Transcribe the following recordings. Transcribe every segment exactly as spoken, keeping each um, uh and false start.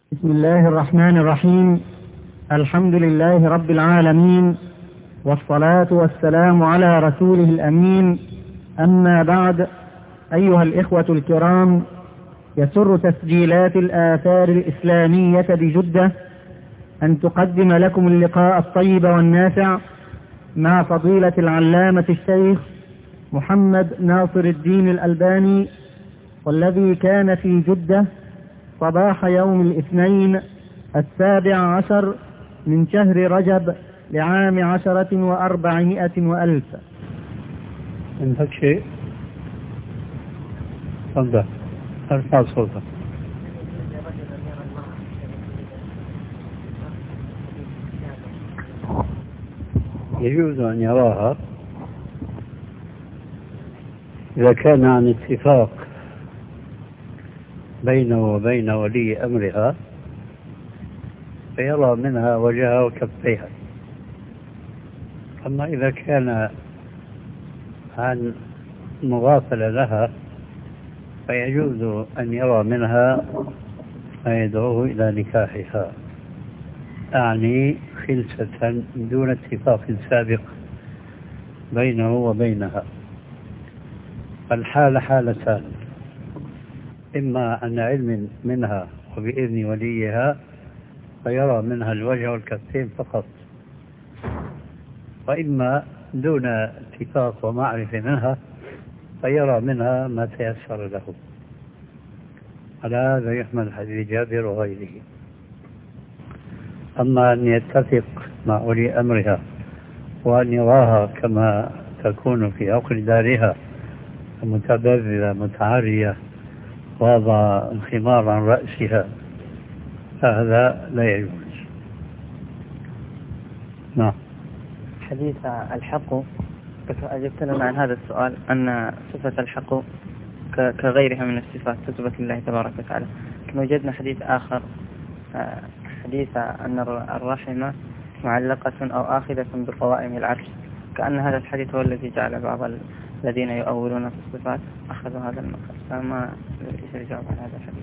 بسم الله الرحمن الرحيم. الحمد لله رب العالمين، والصلاة والسلام على رسوله الأمين. أما بعد، أيها الإخوة الكرام، يسر تسجيلات الآثار الإسلامية بجدة أن تقدم لكم اللقاء الطيب والنافع مع فضيلة العلامة الشيخ محمد ناصر الدين الألباني، والذي كان في جدة صباح يوم الاثنين السابع عشر من شهر رجب لعام عشرة وأربعمائة وألف. عندك شيء؟ تفضل، ارفع صوتك. يجوز أن يراها إذا كان عن اتفاق بينه وبين ولي أمرها، فيرى منها وجهها وكفيها. أما إذا كان عن مغافلة لها فيجوز أن يرى منها ما يدعوه إلى نكاحها، أعني خلسة دون اتفاق سابق بينه وبينها. الحالة حالتان: إما عن علم منها وبإذن وليها فيرى منها الوجه والكفين فقط، وإما دون اتفاق ومعرفة منها فيرى منها ما تيسر له. على هذا يحمل حديث جابر وغيره. أما أن يتفق مع ولي أمرها وأن يراها كما تكون في عقل دارها متبذلة متعارية وضع الخمار عن رأسها، فهذا لا يجوز. نعم. حديث الحق، أجبت لنا عن هذا السؤال أن صفة الحق كغيرها من الصفات تثبت لله تبارك وتعالى، لكن وجدنا حديث آخر، حديث أن الرحمة معلقة أو آخذة بقوائم العرش، كأن هذا الحديث هو الذي جعل بعض الذين يؤولون في الصفات أخذوا هذا المقال. فما ليس الجواب عن هذا الحديث؟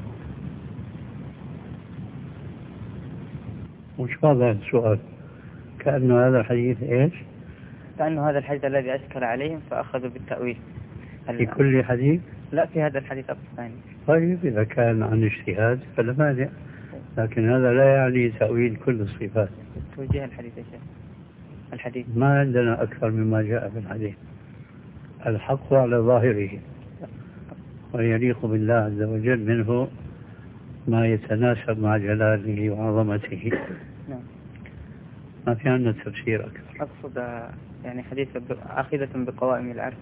وش هذا السؤال؟ كأنه هذا الحديث إيش؟ كأنه هذا الحديث الذي أشكل عليهم فأخذوا بالتأويل. في كل حديث؟ لا، في هذا الحديث الثاني. طيب إذا كان عن اجتهاد فلا مانع، لكن هذا لا يعني تأويل كل الصفات. توجيه الحديث يا شيخ. الحديث ما عندنا أكثر مما جاء في الحديث. الحق على ظاهره، ويليق بالله عز وجل منه ما يتناسب مع جلاله وعظمته. نعم. ما في عندنا تفسير أكثر. أقصد يعني حديث آخذة بقوائم العرش.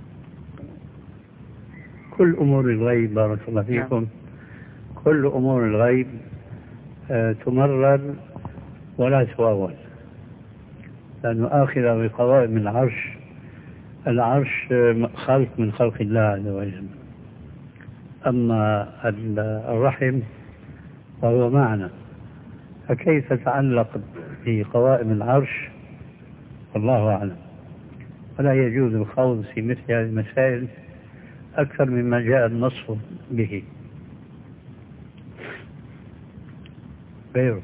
كل أمور الغيب بارك الله فيكم. نعم. كل أمور الغيب آه تمرر ولا تواول، لأنه آخذة بقوائم العرش، العرش خلق من خلق الله عز وجل. أما الرحم فهو معنى، فكيف تعلق بقوائم العرش والله أعلم. ولا يجوز الخوض في مثل هذه المسائل أكثر مما جاء النص به. غيره.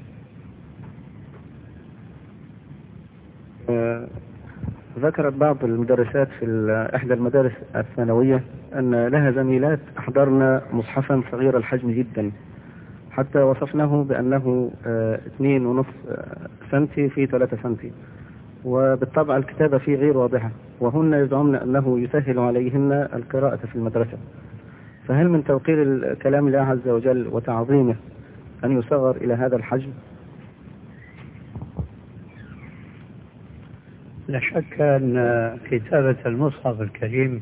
ذكرت بعض المدرسات في إحدى المدارس الثانوية أن لها زميلات أحضرن مصحفا صغير الحجم جدا، حتى وصفناه بأنه اثنين ونصف سنتي في ثلاثة سنتي، وبالطبع الكتابة فيه غير واضحة، وهن يزعمن أنه يسهل عليهن القراءة في المدرسة. فهل من توقير كلام الله عز وجل وتعظيمه أن يصغر إلى هذا الحجم؟ لا شك أن كتابة المصحف الكريم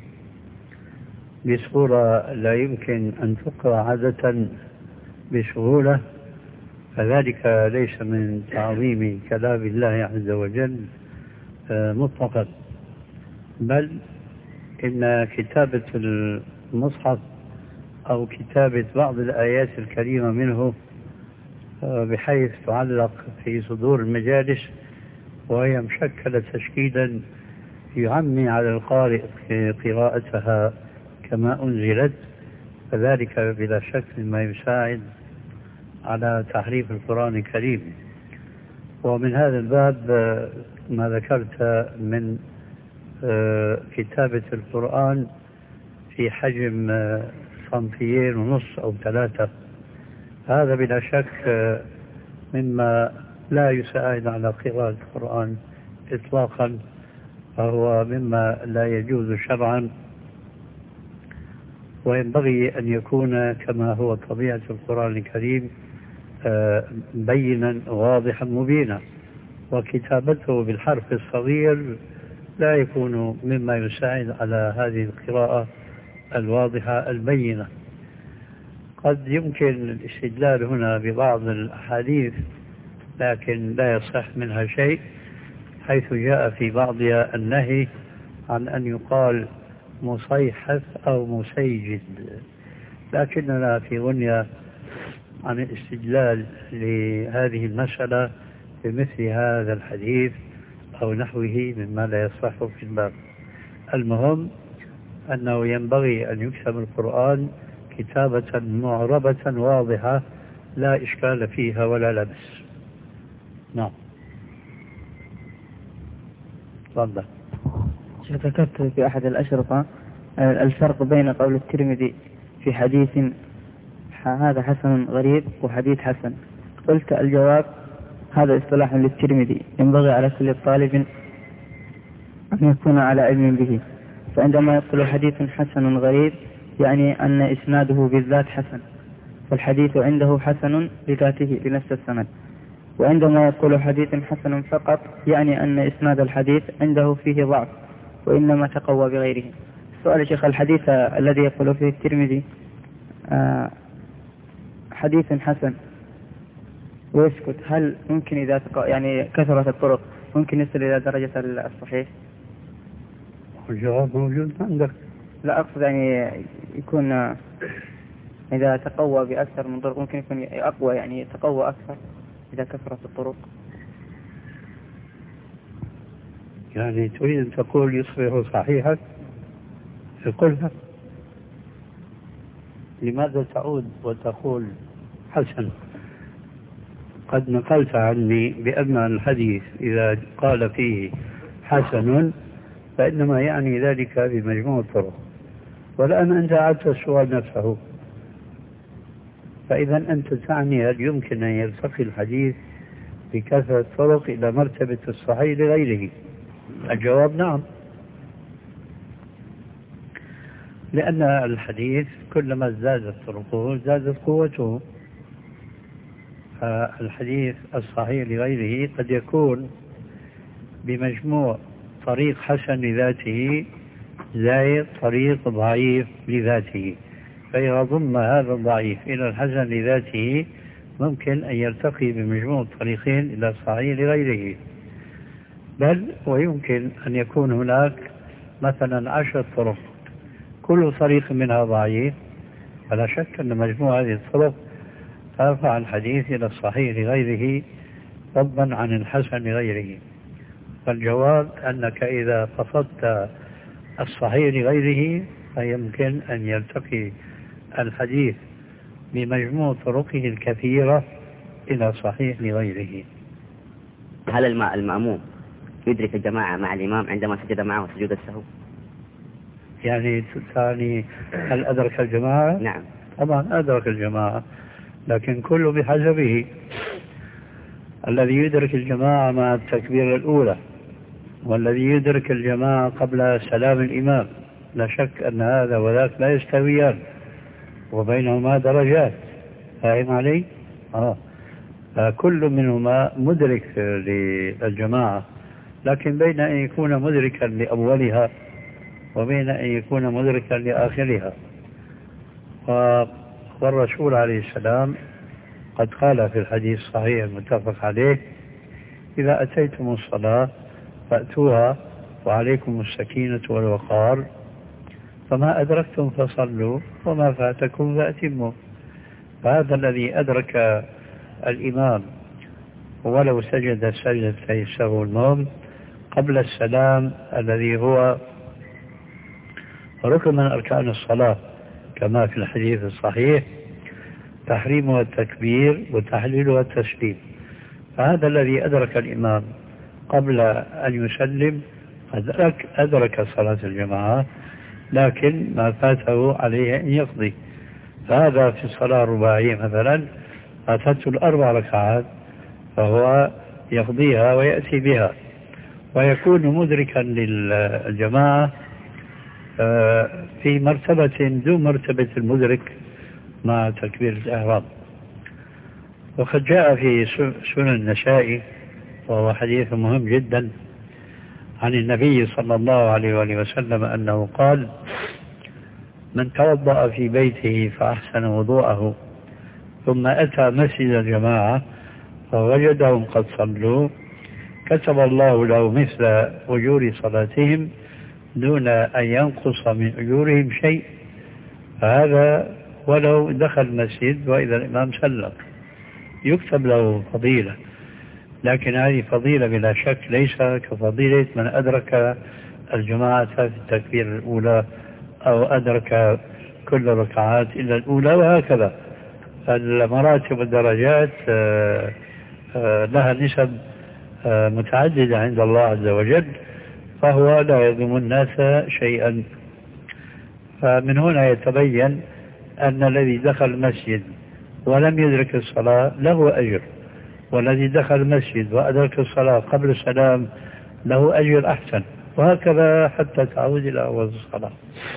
بصورة لا يمكن أن تقرأ عادة بسهولة، فذلك ليس من تعظيم كلام الله عز وجل مطلقا، بل إن كتابة المصحف أو كتابة بعض الآيات الكريمة منه بحيث تعلق في صدور المجالس وهي مشكلة تشكيلا يعمي على القارئ قراءتها كما أنزلت، فذلك بلا شك ما يساعد على تحريف القرآن الكريم. ومن هذا الباب ما ذكرت من كتابة القرآن في حجم صنفيين ونص أو ثلاثة، هذا بلا شك مما لا يساعد على قراءة القرآن إطلاقا، فهو مما لا يجوز شرعا، وينبغي أن يكون كما هو طبيعة القرآن الكريم بينا واضحا مبينا، وكتابته بالحرف الصغير لا يكون مما يساعد على هذه القراءة الواضحة البينة. قد يمكن الاستدلال هنا ببعض الأحاديث لكن لا يصح منها شيء، حيث جاء في بعضها النهي عن أن يقال مصيحف أو مسيجد، لكننا في غنية عن الاستدلال لهذه المسألة بمثل هذا الحديث أو نحوه مما لا يصح في الباب. المهم أنه ينبغي أن يكتب القرآن كتابة معربة واضحة لا إشكال فيها ولا لبس. نعم. تفضل. ذكرت في أحد الأشرطة الفرق بين قول الترمذي في حديث هذا حسن غريب وحديث حسن. قلت الجواب هذا اصطلاح للترمذي ينبغي على كل طالب أن يكون على علم به، فعندما يقول حديث حسن غريب يعني أن إسناده بالذات حسن، فالحديث عنده حسن لذاته لنفس السند. وعندما يقول حديث حسن فقط يعني أن إسناد الحديث عنده فيه ضعف وإنما تقوى بغيره. سؤال شيخ، الحديث الذي يقول فيه الترمذي آه حديث حسن ويسكت، هل ممكن إذا يعني كثرة الطرق ممكن يصل إلى درجة الصحيح؟ الجواب موجود عندك. لا أقصد يعني يكون إذا تقوى بأكثر من طرق ممكن يكون أقوى، يعني يتقوى أكثر إذا كثرت الطرق. يعني تريد أن تقول يصبح صحيحا؟ قلها. لماذا تعود وتقول حسن؟ قد نقلت عني بأن الحديث إذا قال فيه حسن فإنما يعني ذلك بمجموع الطرق، والآن أنت أعدت السؤال نفسه، فإذا أنت تعني هل يمكن أن يرتقي الحديث بكثرة الطرق إلى مرتبة الصحيح لغيره؟ الجواب نعم، لأن الحديث كلما زادت طرقه زادت قوته. الحديث الصحيح لغيره قد يكون بمجموع طريق حسن لذاته زائد طريق ضعيف لذاته، فإذا ضم هذا الضعيف إلى الحسن لذاته ممكن أن يرتقي بمجموع الطريقين إلى الصحيح لغيره. بل ويمكن أن يكون هناك مثلا عشر طرق كل طريق منها ضعيف، فلا شك أن مجموع هذه الطرق ترفع الحديث إلى الصحيح لغيره فضلا عن الحسن لغيره. فالجواب أنك إذا قصدت الصحيح لغيره فيمكن أن يلتقي الحديث بمجموع طرقه الكثيرة إلى صحيح لغيره. هل المأموم يدرك الجماعة مع الإمام عندما سجد معه سجود السهو؟ يعني تعني هل أدرك الجماعة؟ نعم طبعا أدرك الجماعة، لكن كله بحسبه. الذي يدرك الجماعة مع التكبير الأولى والذي يدرك الجماعة قبل سلام الإمام لا شك أن هذا وذاك لا يستويان وبينهما درجات. فاهم علي؟ آه. كل منهما مدرك للجماعة، لكن بين أن يكون مدركا لأولها وبين أن يكون مدركا لآخرها. والرسول عليه السلام قد قال في الحديث الصحيح المتفق عليه: إذا أتيتم الصلاة فأتوها وعليكم السكينة والوقار، فما أدركتم فصلوا وما فاتكم فأتموا. فهذا الذي أدرك الإمام ولو سجد سجدتي السهو المهم قبل السلام الذي هو ركن من أركان الصلاة كما في الحديث الصحيح، تحريمها التكبير وتحليلها التسليم. فهذا الذي أدرك الإمام قبل أن يسلم أدرك, أدرك صلاة الجماعة، لكن ما فاته عليه أن يقضي. فهذا في الصلاة الرباعية مثلا فاتته الأربع ركعات فهو يقضيها ويأتي بها ويكون مدركا للجماعة في مرتبة دون مرتبة المدرك مع تكبير الإحرام. وقد جاء في سنن النسائي وهو حديث مهم جدا عن النبي صلى الله عليه وآله وسلم أنه قال: من توضأ في بيته فأحسن وضوءه ثم أتى مسجد الجماعة فوجدهم قد صلوا كتب الله له مثل أجور صلاتهم دون أن ينقص من أجورهم شيء. فهذا ولو دخل المسجد وإذا الإمام سلم يكتب له فضيلة، لكن هذه فضيلة بلا شك ليس كفضيلة من أدرك الجماعة في التكبير الأولى أو أدرك كل ركعات إلا الأولى، وهكذا. المراتب والدرجات لها نسب متعددة عند الله عز وجل، فهو لا يظلم الناس شيئا. فمن هنا يتبين أن الذي دخل المسجد ولم يدرك الصلاة له أجر، والذي دخل المسجد وأدرك الصلاة قبل السلام له أجر أحسن، وهكذا حتى تعود إلى أول الصلاة.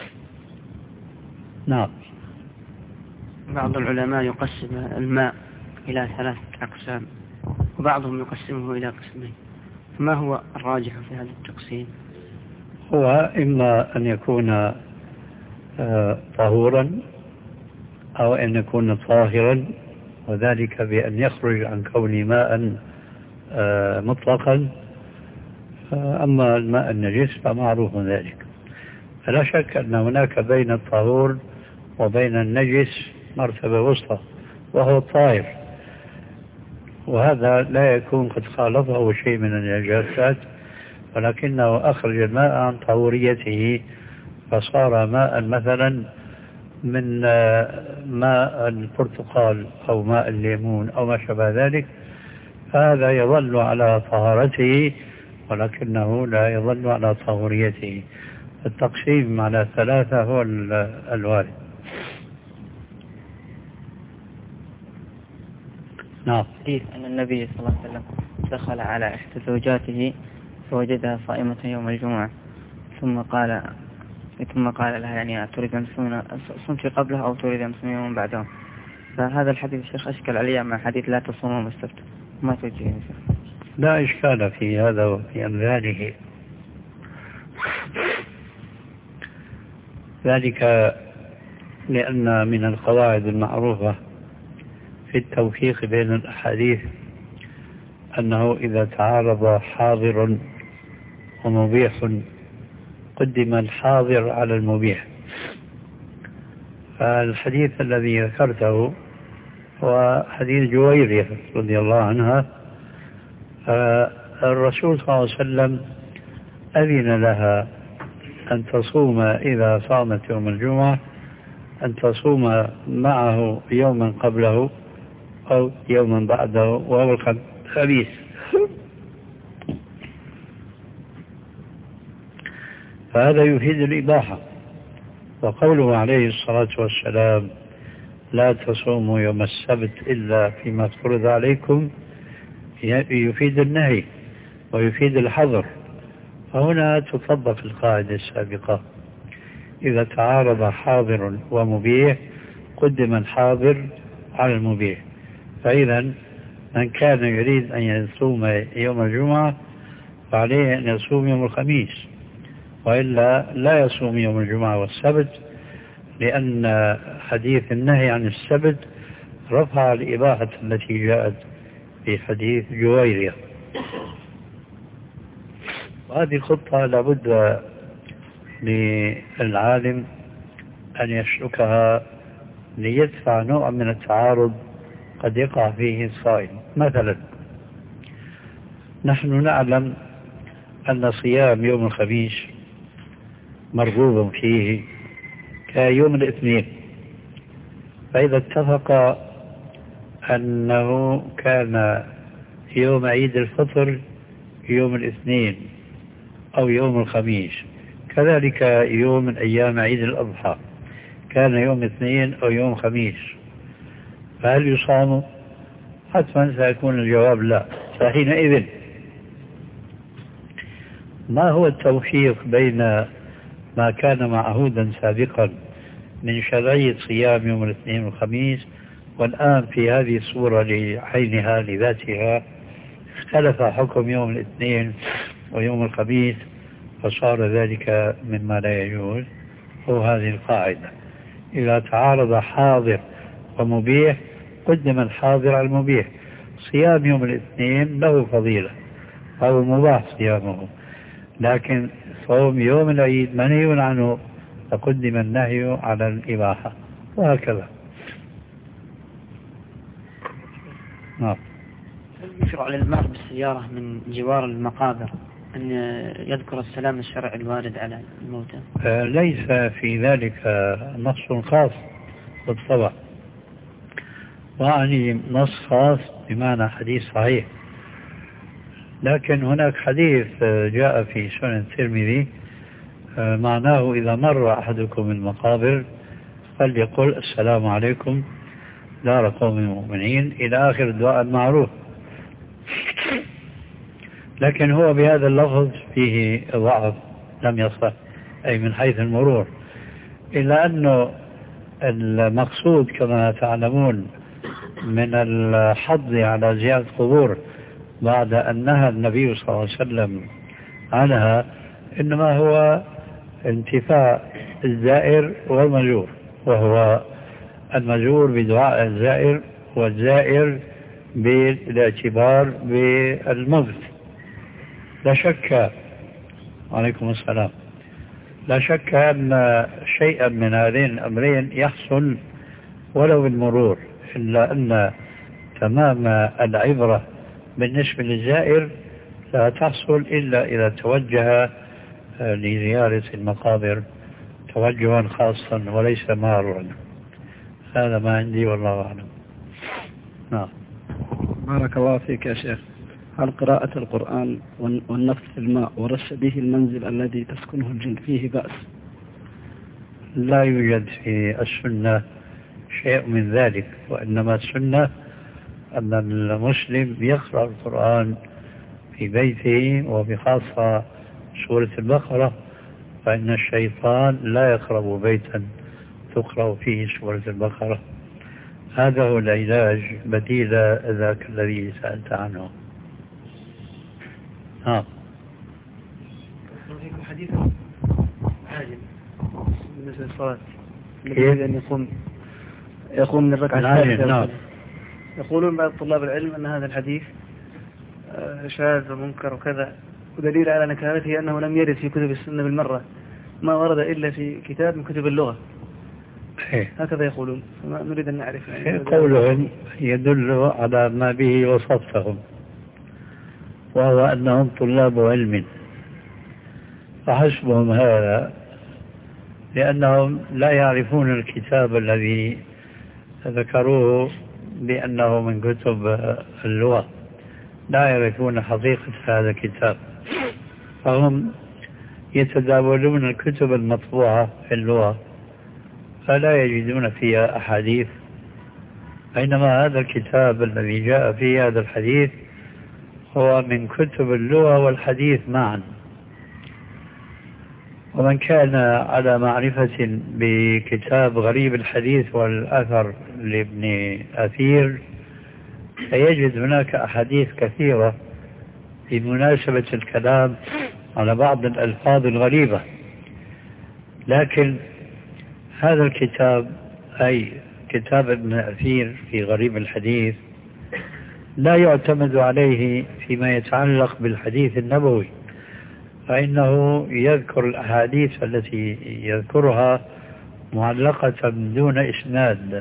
نعم. بعض العلماء يقسم الماء إلى ثلاثة أقسام وبعضهم يقسمه إلى قسمين، فما هو الراجح في هذا التقسيم؟ هو إما أن يكون طهورا أو أن يكون طاهرا، وذلك بأن يخرج عن كون ماء مطلقا. أما الماء النجس فمعروف ذلك. فلا شك أن هناك بين الطهور وبين النجس مرتبة وسطى وهو الطاهر، وهذا لا يكون قد خالفه شيء من النجاسات، ولكنه أخرج الماء عن طهوريته فصار ماء مثلا من ماء البرتقال أو ماء الليمون أو ما شابه ذلك، فهذا يظل على طهارته ولكنه لا يظل على طهوريته. التقسيم على ثلاثة هو الوارد. نعم. حديث أن النبي صلى الله عليه وسلم دخل على إحدى زوجاته فوجدها صائمة يوم الجمعة ثم قال ثم قال لها يعني تريد أن صمت قبلها أو تريد أن تصوم يوم بعدها. فهذا الحديث الشيخ أشكل عليه مع حديث لا تصوم يوم السبت، ما توجيه يا شيخ؟ لا إشكال في هذا وفي أمثاله، ذلك لأن من القواعد المعروفة في التوفيق بين الأحاديث أنه إذا تعارض حاضر ومبيح قدم الحاضر على المبيح. فالحديث الذي ذكرته هو حديث جويرية رضي الله عنها. الرسول صلى الله عليه وسلم أذن لها أن تصوم إذا صامت يوم الجمعة أن تصوم معه يوما قبله أو يوما بعده وهو الخميس. فهذا يفيد الإباحة. وقوله عليه الصلاة والسلام لا تصوموا يوم السبت إلا فيما فرض عليكم يفيد النهي ويفيد الحظر. فهنا تطبق القاعدة السابقة: إذا تعارض حاضر ومبيح قدم الحاضر على المبيح. فإذا من كان يريد أن يصوم يوم الجمعة فعليه أن يصوم يوم الخميس، وإلا لا يصوم يوم الجمعة والسبت، لأن حديث النهي عن السبت رفع الإباحة التي جاءت في حديث جويرية. وهذه الخطة لابد للعالم أن يسلكها ليدفع نوع من التعارض قد يقع فيه الصائم. مثلا نحن نعلم أن صيام يوم الخميس مرغوب فيه كيوم الاثنين، فإذا اتفق أنه كان يوم عيد الفطر يوم الاثنين أو يوم الخميس، كذلك يوم من أيام عيد الأضحى كان يوم اثنين أو يوم خميس، فهل يصام؟ حتما سيكون الجواب لا. فحينئذ ما هو التوفيق بين ما كان معهودا سابقا من شرعية صيام يوم الاثنين والخميس والآن في هذه الصورة لعينها لذاتها اختلف حكم يوم الاثنين ويوم الخميس فصار ذلك مما لا يجوز؟ هو هذه القاعدة: إذا تعارض حاضر ومبيح قدم الحاضر على المبيح. صيام يوم الاثنين له فضيلة أو مباح صيامه، لكن صوم يوم العيد منهي عنه فقدم النهي على الإباحة، وهكذا. نعم. يشرع للمار بالسيارة من جوار المقابر أن يذكر السلام الشرعي الوارد على الموتى؟ ليس في ذلك نص خاص بالطبع، وعني نص خاص بمعنى حديث صحيح، لكن هناك حديث جاء في سنن الترمذي معناه: إذا مر أحدكم المقابر فليقل السلام عليكم دار قوم المؤمنين إلى آخر الدعاء المعروف. لكن هو بهذا اللفظ فيه ضعف لم يصح، أي من حيث المرور، إلا أنه المقصود كما تعلمون من الحض على زيارة القبور بعد أن نهى النبي صلى الله عليه وسلم عنها إنما هو انتفاء الزائر والمزور، وهو المزور بدعاء الزائر والزائر بالاعتبار بالموت. لا شك عليكم السلام لا شك أن شيئا من هذين الأمرين يحصل ولو بالمرور، إلا أن تمام العبرة بالنسبة للزائر لا تحصل إلا إذا توجه لزيارة المقابر توجها خاصا وليس مارا. هذا ما عندي والله أعلم. نعم. بارك الله فيك يا شيخ. هل قراءة القرآن والنفث في الماء ورش به المنزل الذي تسكنه الجن فيه بأس؟ لا يوجد في السنة شيء من ذلك، وإنما السنة أن المسلم يقرأ القرآن في بيته، وبخاصة سورة البقرة، فإن الشيطان لا يقرب بيتا تقرأ فيه سورة البقرة. هذا هو العلاج بديل ذاك الذي سألت عنه. ها حديث عاجل بالنسبة للصلاة الذي أن يقوم يقوم من الركعة الثالثة. نعم. يقولون بعض طلاب العلم أن هذا الحديث شاذ ومنكر وكذا، ودليل على نكارته أنه لم يرد في كتب السنة بالمرة، ما ورد إلا في كتاب من كتب اللغة. هكذا يقولون، فما نريد أن نعرف. يعني قولهم يدل على ما به وصفتهم، وهو أنهم طلاب علم، فحسبهم هذا، لأنهم لا يعرفون الكتاب الذي ذكروه بأنه من كتب اللغة، لا يعرفون حقيقة هذا الكتاب، فهم يتداولون الكتب المطبوعة في اللغة فلا يجدون فيها أحاديث، بينما هذا الكتاب الذي جاء فيه هذا الحديث هو من كتب اللغة والحديث معا. ومن كان على معرفة بكتاب غريب الحديث والأثر لابن أثير سيجد هناك أحاديث كثيرة في مناسبة الكلام على بعض الألفاظ الغريبة، لكن هذا الكتاب أي كتاب ابن أثير في غريب الحديث لا يعتمد عليه فيما يتعلق بالحديث النبوي، فإنه يذكر الأحاديث التي يذكرها معلقة دون إسناد.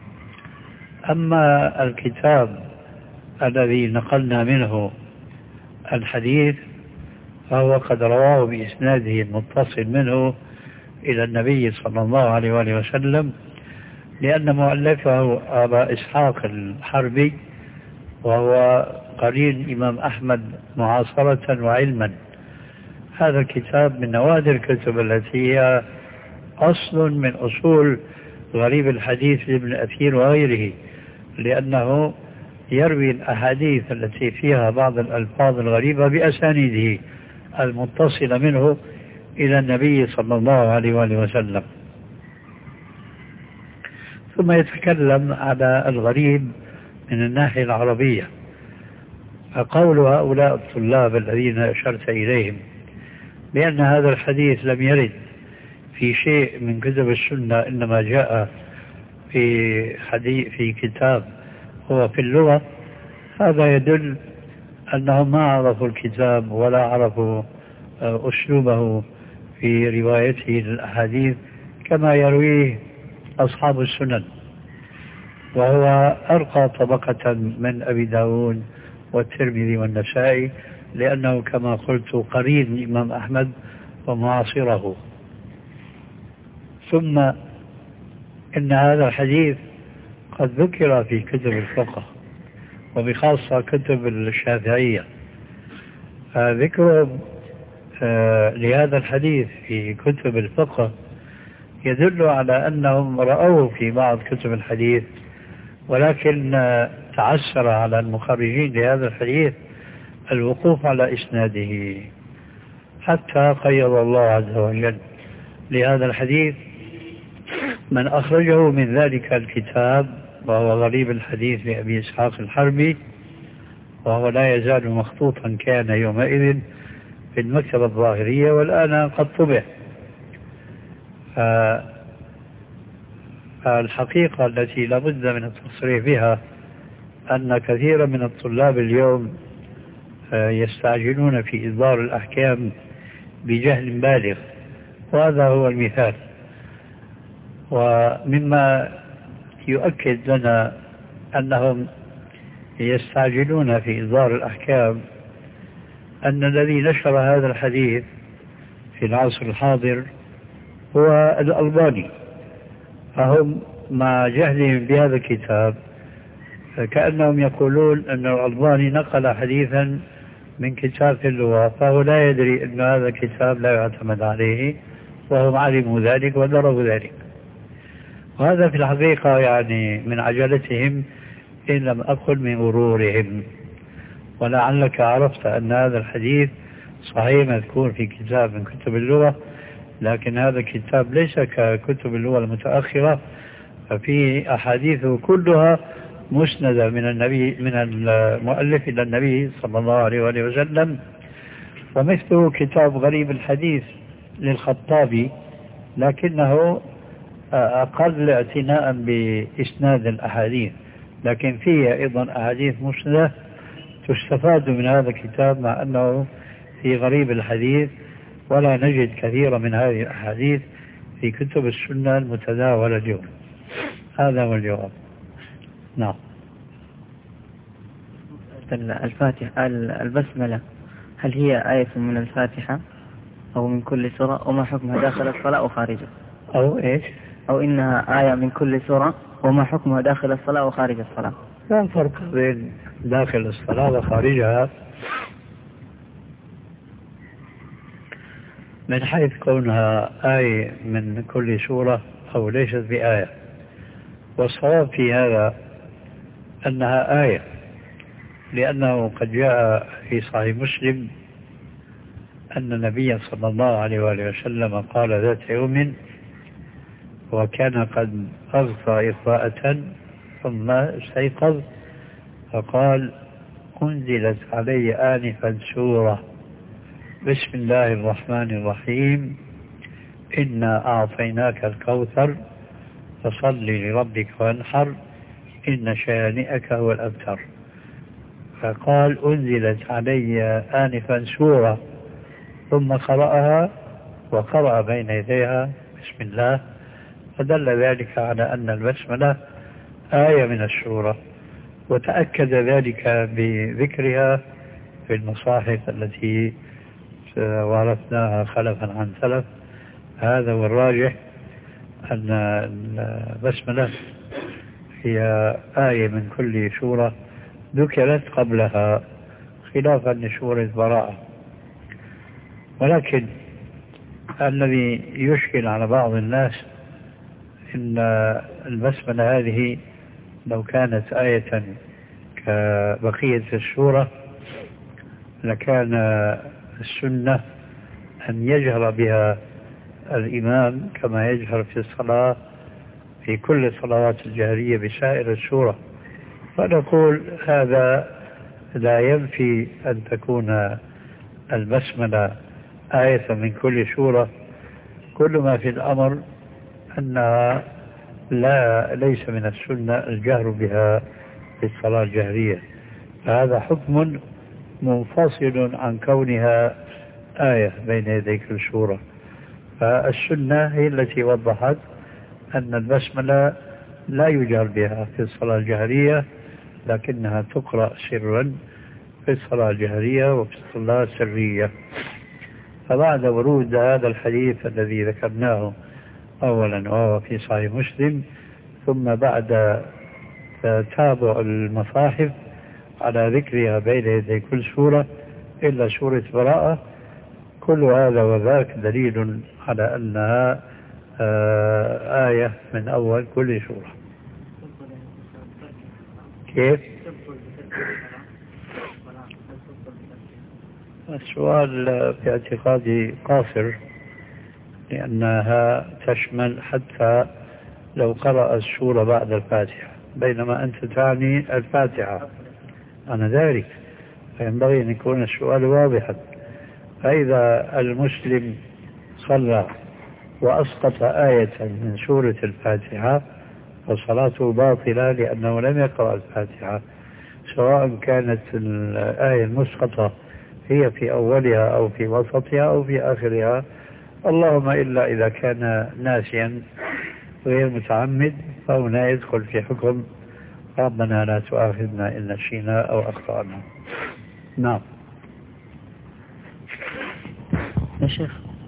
أما الكتاب الذي نقلنا منه الحديث فهو قد رواه بإسناده المتصل منه إلى النبي صلى الله عليه وآله وسلم، لأن مؤلفه أبا إسحاق الحربي، وهو قرين إمام أحمد معاصرة وعلما. هذا الكتاب من نوادر الكتب التي هي أصل من أصول غريب الحديث لابن أثير وغيره، لأنه يروي الأحاديث التي فيها بعض الألفاظ الغريبة بأسانيده المتصلة منه إلى النبي صلى الله عليه وآله وسلم. ثم يتكلم على الغريب من الناحية العربية. فقول هؤلاء الطلاب الذين أشرت إليهم بأن هذا الحديث لم يرد في شيء من كتب السنة، إنما جاء في حديث في كتاب هو في اللغة، هذا يدل أنهم ما عرفوا الكتاب ولا عرفوا أسلوبه في روايته للأحاديث كما يرويه أصحاب السنن، وهو أرقى طبقة من أبي داود والترمذي والنسائي، لأنه كما قلت قرين الإمام أحمد ومعاصره. ثم إن هذا الحديث قد ذكر في كتب الفقه وبخاصة كتب الشافعية. ذكر لهذا الحديث في كتب الفقه يدل على أنهم رأوه في بعض كتب الحديث، ولكن تعسر على المخرجين لهذا الحديث الوقوف على إسناده، حتى قيض الله عز وجل لهذا الحديث من أخرجه من ذلك الكتاب، وهو غريب الحديث لأبي إسحاق الحربي، وهو لا يزال مخطوطا كان يومئذ في المكتبة الظاهرية، والآن قد طبع. فالحقيقة التي لابد من التصريح بها أن كثيرا من الطلاب اليوم يستعجلون في إصدار الأحكام بجهل بالغ، وهذا هو المثال. ومما يؤكد لنا أنهم يستعجلون في إصدار الأحكام أن الذي نشر هذا الحديث في العصر الحاضر هو الألباني، فهم مع جهلهم بهذا الكتاب كأنهم يقولون أن الألباني نقل حديثا من كتاب في اللغة، فهو لا يدري أن هذا الكتاب لا يعتمد عليه، وهم علموا ذلك ودروا ذلك. وهذا في الحقيقة يعني من عجلتهم إن لم أقل من غرورهم. ولعلك عرفت أن هذا الحديث صحيح مذكور في كتاب من كتب اللغة، لكن هذا الكتاب ليس ككتب اللغة المتأخرة، ففي أحاديثه كلها مسندة من النبي من المؤلف إلى النبي صلى الله عليه وآله وسلم. ومثله كتاب غريب الحديث للخطابي، لكنه أقل اعتناء بإسناد الأحاديث، لكن فيه أيضا أحاديث مسندة تستفاد من هذا الكتاب، مع أنه في غريب الحديث ولا نجد كثيرا من هذه الأحاديث في كتب السنة المتداولة اليوم. هذا هو الجواب. نعم. الفاتحة البسملة هل هي آية من الفاتحة أو من كل سورة، وما حكمها داخل الصلاة أو خارجها؟ أو إيش؟ أو إنها آية من كل سورة وما حكمها داخل الصلاة وخارج الصلاة؟ لا فرق بين داخل الصلاة وخارجها من حيث كونها آية من كل سورة أو ليست بآية. والصواب في هذا أنها آية، لأنه قد جاء في صحيح مسلم أن النبي صلى الله عليه وآله وسلم قال ذات يوم وكان قد أغطى إغطاءة ثم استيقظ فقال أنزلت علي آنفا سورة بسم الله الرحمن الرحيم إنا أعطيناك الكوثر فصل لربك وانحر إن شانئك هو الأبتر. فقال أنزلت علي آنفا سورة، ثم قرأها وقرأ بين يديها بسم الله، فدل ذلك على أن البسملة آية من السورة، وتأكد ذلك بذكرها في المصاحف التي ورثناها خلفا عن سلف. هذا هو الراجح، أن البسملة هي آية من كل سورة ذكرت قبلها خلافا لسورة براءة. ولكن الذي يشكل على بعض الناس إن البسملة هذه لو كانت آية كبقية السورة لكان السنة أن يجهر بها الإمام كما يجهر في الصلاة في كل الصلوات الجهرية بسائر السورة. فنقول هذا لا ينفي أن تكون البسملة آية من كل سورة، كل ما في الأمر أنها لا ليس من السنة الجهر بها في الصلاة الجهرية، فهذا حكم منفصل عن كونها آية بين يدي كل سورة. فالسنة هي التي وضحت أن البسملة لا يجهر بها في الصلاة الجهرية، لكنها تقرأ سرا في الصلاة الجهرية وفي الصلاة السرية. فبعد ورود هذا الحديث الذي ذكرناه أولا وهو في صحيح مسلم، ثم بعد تتابع المصاحف على ذكرها بين يدي كل سورة إلا سورة براءة، كل هذا وذاك دليل على أنها آية من أول كل سورة. كيف؟ السؤال في اعتقادي قاصر، لأنها تشمل حتى لو قرأ السورة بعد الفاتحة، بينما أنت تعني الفاتحة. أنا ذلك فينبغي أن يكون السؤال واضحا. فإذا المسلم صلى وأسقط آية من سورة الفاتحة فصلاته باطلة لأنه لم يقرأ الفاتحة، سواء كانت الآية المسقطة هي في أولها أو في وسطها أو في آخرها، اللهم إلا إذا كان ناسيا غير متعمد فهنا يدخل في حكم ربنا لا تؤاخذنا إن نسينا أو أخطأنا. نعم. يا شيخ،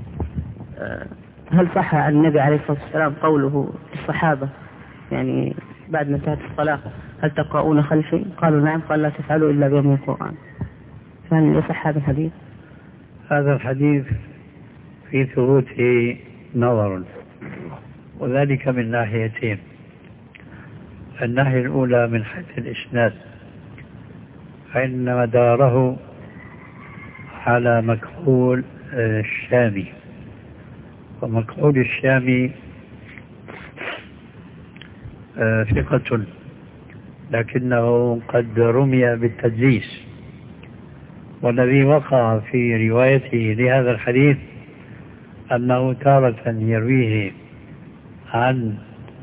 هل صح عن النبي عليه الصلاة والسلام قوله للصحابة يعني بعد ما انتهت الصلاة هل تقرؤون خلفي؟ قالوا نعم. قال لا تفعلوا إلا بيوم القرآن. فهل يصح هذا الحديث؟ هذا الحديث في ثبوته نظر، وذلك من ناحيتين. الناحية الأولى من حيث الإسناد، فإن مداره على مكحول الشامي، ومكحول الشامي ثقة لكنه قد رمي بالتدليس، والذي وقع في روايته لهذا الحديث أنه تارة يرويه عن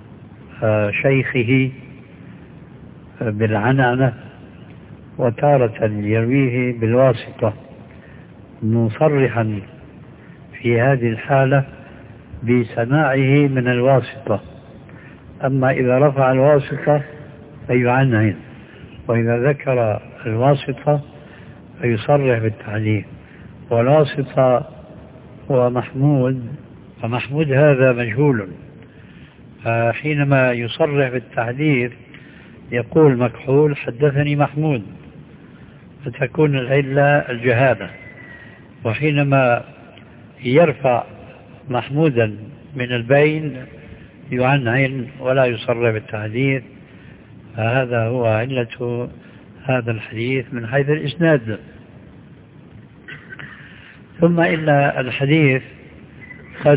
شيخه بالعنعنة وتارة يرويه بالواسطة، مصرحا في هذه الحالة بسماعه من الواسطة. أما إذا رفع الواسطة فيعنعن، وإذا ذكر الواسطة فيصرح بالتعليم. والواسطة هو محمود، ومحمود هذا مجهول، حينما يصرح بالتعليل يقول مكحول حدثني محمود، فتكون العلة الجهالة. وحينما يرفع محمودا من البين يعنعن ولا يصرح بالتعليل، فهذا هو علة هذا الحديث من حيث الإسناد. ثم إن الحديث قد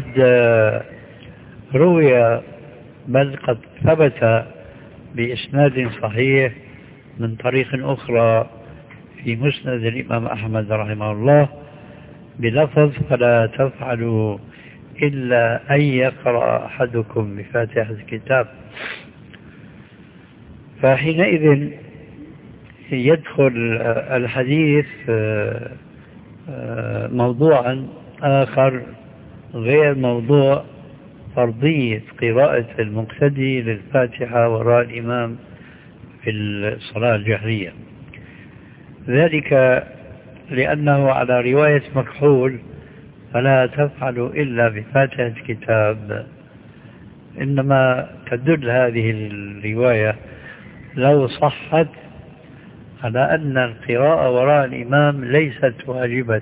روي بل قد ثبت بإسناد صحيح من طريق أخرى في مسند الإمام أحمد رحمه الله بلفظ فلا تفعلوا إلا أن يقرأ أحدكم بفاتحة الكتاب. فحينئذ يدخل الحديث موضوعا آخر غير موضوع فرضية قراءة المقتدي للفاتحة وراء الإمام في الصلاة الجهرية، ذلك لأنه على رواية مكحول فلا تفعل إلا بفاتحة الكتاب، إنما تدل هذه الرواية لو صحت على أن القراءة وراء الإمام ليست واجبة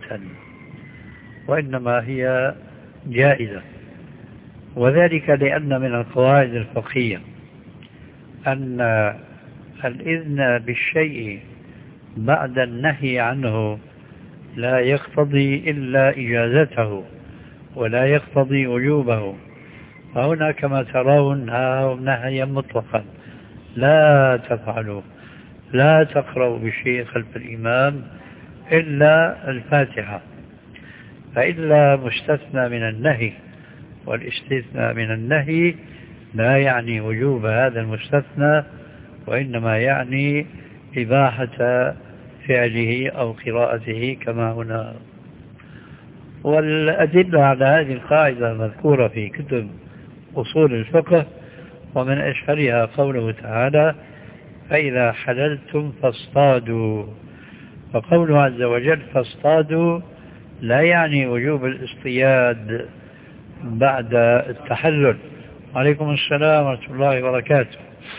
وإنما هي جائزة، وذلك لأن من القواعد الفقهية أن الإذن بالشيء بعد النهي عنه لا يقتضي إلا إجازته ولا يقتضي وجوبه. فهنا كما ترون نهيا مطلقا: لا تفعلوا، لا تقرأوا بشيء خلف الإمام إلا الفاتحة. فإلا مستثنى من النهي، والاستثناء من النهي لا يعني وجوب هذا المستثنى، وإنما يعني إباحة فعله أو قراءته كما هنا. والأدلة على هذه القاعدة مذكورة في كتب أصول الفقه، ومن أشهرها قوله تعالى: فإذا حللتم فاصطادوا. فقوله عز وجل فاصطادوا لا يعني وجوب الاصطياد بعد التحلل. وعليكم السلام ورحمة الله وبركاته.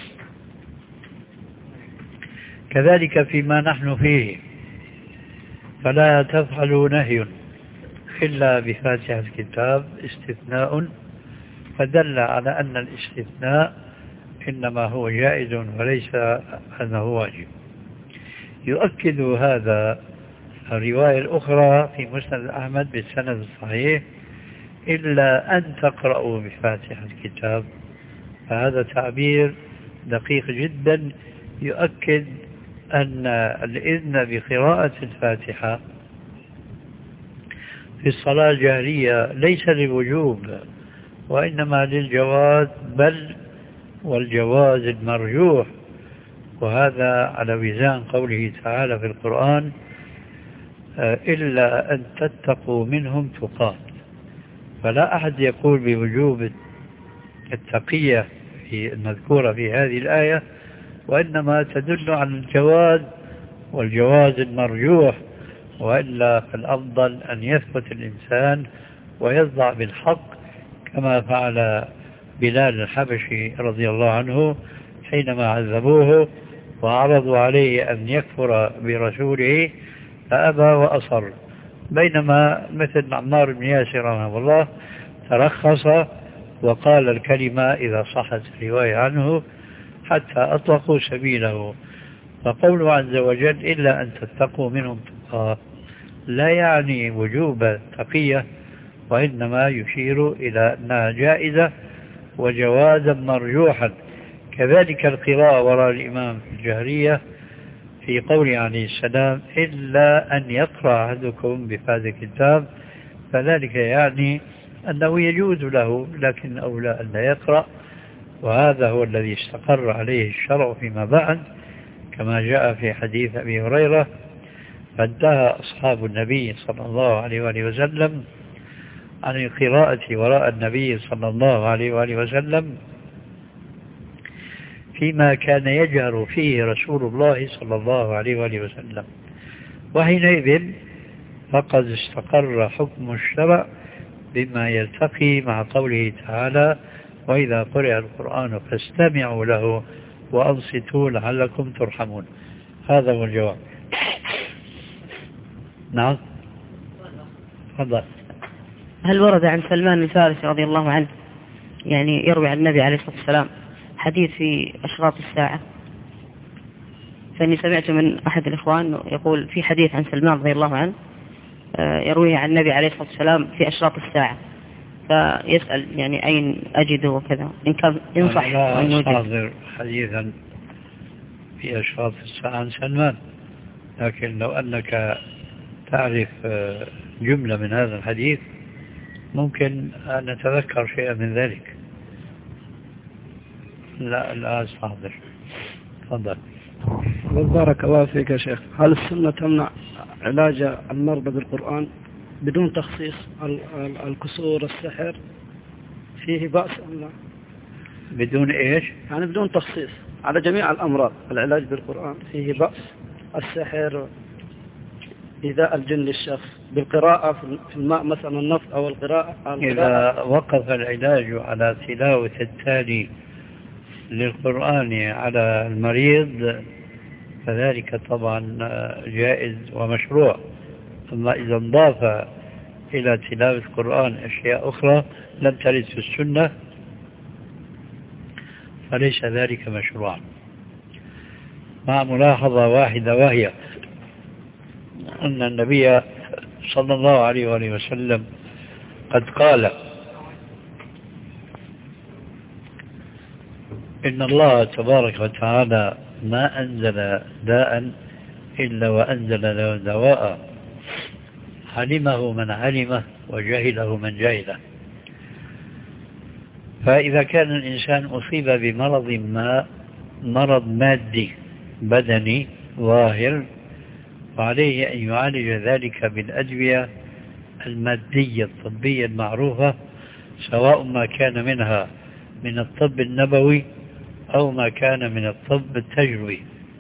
كذلك فيما نحن فيه فلا تفعلوا نهي إلا بفاتحة الكتاب استثناء، فدل على أن الاستثناء إنما هو جائز وليس أنه واجب. يؤكد هذا الرواية الأخرى في مسند أحمد بالسند الصحيح: إلا أن تقرأوا بفاتحة الكتاب. فهذا تعبير دقيق جدا يؤكد أن الإذن بقراءة الفاتحة في الصلاة الجهرية ليس للوجوب وإنما للجواز، بل والجواز المرجوح. وهذا على وزان قوله تعالى في القرآن: إلا أن تتقوا منهم تقات. فلا أحد يقول بوجوب التقية في المذكورة في هذه الآية، وإنما تدل على الجواز والجواز المرجوح. وإلا فالأفضل أن يثبت الإنسان ويصدع بالحق كما فعل بلال الحبشي رضي الله عنه حينما عذبوه وعرضوا عليه أن يكفر برسوله فأبى وأصر، بينما مثل عمار بن ياسر رحمه الله ترخص وقال الكلمة إذا صحت الرواية عنه حتى أطلقوا سبيله. فقوله عز وجل: إلا أن تتقوا منهم تقاه لا يعني وجوب تقية، وإنما يشير إلى أنها جائزة وجوازا مرجوحا. كذلك القراءة وراء الإمام في الجهرية في قوله عليه السلام: إلا أن يقرأ أحدكم بفاتحة الكتاب، فذلك يعني أنه يجوز له لكن أولى أن لا يقرأ. وهذا هو الذي استقر عليه الشرع فيما بعد، كما جاء في حديث أبي هريرة: فانتهى أصحاب النبي صلى الله عليه وآله وسلم عن القراءة وراء النبي صلى الله عليه وآله وسلم فيما كان يجهر فيه رسول الله صلى الله عليه وآله وسلم. وحينئذ فقد استقر حكم الشرع بما يلتقي مع قوله تعالى: وإذا قرئ القرآن فاستمعوا له وأنصتوا لعلكم ترحمون. هذا هو الجواب. نعم، تفضل. هل ورد عن سلمان الفارسي رضي الله عنه يعني يروي عن النبي عليه الصلاة والسلام حديث في أشراط الساعة؟ فإني سمعت من أحد الإخوان يقول في حديث عن سلمان رضي الله عنه يرويه عن النبي عليه الصلاة والسلام في أشراط الساعة، فيسأل يعني أين أجده وكذا، إن كان ينصح أن يوجد حديثا في أشراط الساعة عن سلمان. لكن لو أنك تعرف جملة من هذا الحديث ممكن أن نتذكر شيئا من ذلك. لا لا أستحضر. تفضل. بارك الله فيك يا شيخ. هل السنة تمنع علاج المرضى بالقرآن بدون تخصيص؟ الكسور، السحر، فيه بأس أم لا؟ بدون إيش؟ يعني بدون تخصيص على جميع الأمراض العلاج بالقرآن فيه بأس؟ السحر إيذاء الجن للشخص بالقراءة في الماء مثلا النفط أو القراءة, القراءة إذا وقف العلاج على تلاوة التالي للقرآن على المريض فذلك طبعا جائز ومشروع. أما إذا انضاف إلى تلاوة القرآن أشياء أخرى لم ترد في السنة فليس ذلك مشروعا، مع ملاحظة واحدة وهي أن النبي صلى الله عليه وآله وسلم قد قال إن الله تبارك وتعالى ما أنزل داء إلا وأنزل له دواء علمه من علمه وجهله من جهله. فإذا كان الإنسان أصيب بمرض ما، مرض مادي بدني ظاهر، وعليه أن يعالج ذلك بالأدوية المادية الطبية المعروفة، سواء ما كان منها من الطب النبوي أو ما كان من الطب التجربي.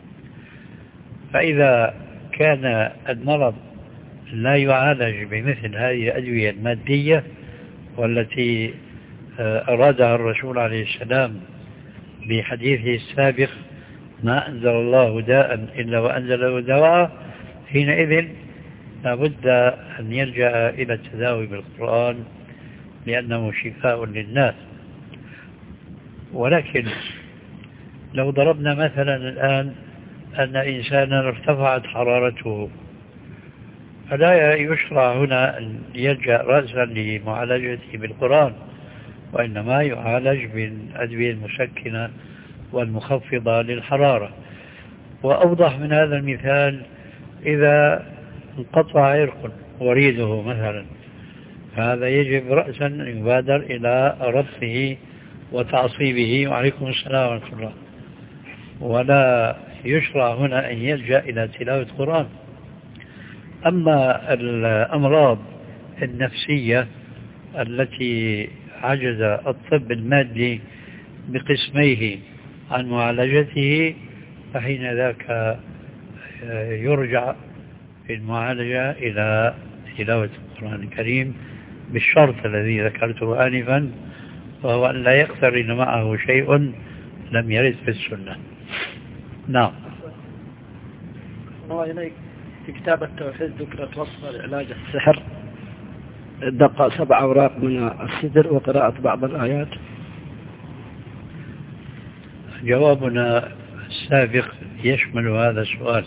فإذا كان المرض لا يعالج بمثل هذه الأدوية المادية والتي أرادها الرسول عليه السلام بحديثه السابق ما أنزل الله داء إلا وأنزل له دواء، حينئذ لابد أن يلجأ إلى التداوي بالقرآن لأنه شفاء للناس. ولكن لو ضربنا مثلا الآن أن إنسانا ارتفعت حرارته، فلا يشرع هنا أن يلجأ رأسا لمعالجته بالقرآن، وإنما يعالج بالأدوية المسكنة والمخفضة للحرارة. وأوضح من هذا المثال إذا انقطع عرق وريده مثلا، فهذا يجب رأسا أن يبادر إلى ربطه وتعصيبه، وعليكم السلام ورحمة الله، ولا يشرع هنا أن يلجأ إلى تلاوة القرآن. أما الأمراض النفسية التي عجز الطب المادي بقسميه عن معالجته، فحين ذاك يرجع في المعالجة إلى تلاوة القرآن الكريم بالشرط الذي ذكرته آنفا، وهو أن لا يقترن معه شيء لم يرد في السنة. نعم. الله إليك، في كتاب التوحيد ذكرت وصفة لعلاج السحر، دق سبع أوراق من السدر وقراءة بعض الآيات. جوابنا السابق يشمل هذا السؤال،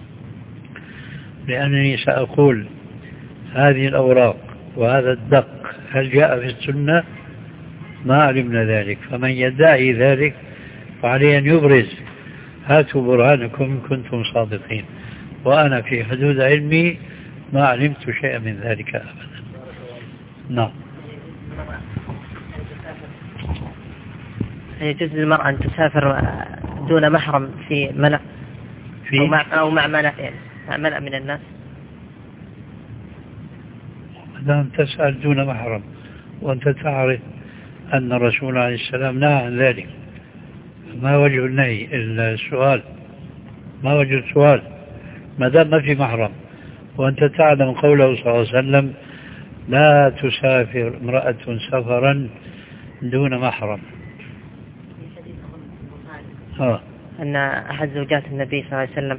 لأنني سأقول هذه الأوراق وهذا الدق هل جاء في السنة؟ ما علمنا ذلك، فمن يدعي ذلك فعليه أن يبرز، هاتوا برهانكم إن كنتم صادقين، وأنا في حدود علمي ما علمت شيئا من ذلك أبدا. نعم. يجوز للمرأة أن تسافر دون محرم في ملأ في أو مع, أو مع ملأ يعني مع ملأ من الناس؟ دام تسأل دون محرم وأنت تعرف أن الرسول عليه السلام نهى عن ذلك، ما وجه النهي؟ السؤال، ما وجه السؤال؟ ما دام ما في محرم وأنت تعلم قوله صلى الله عليه وسلم لا تسافر امرأة سفرا دون محرم. آه. أن أحد زوجات النبي صلى الله عليه وسلم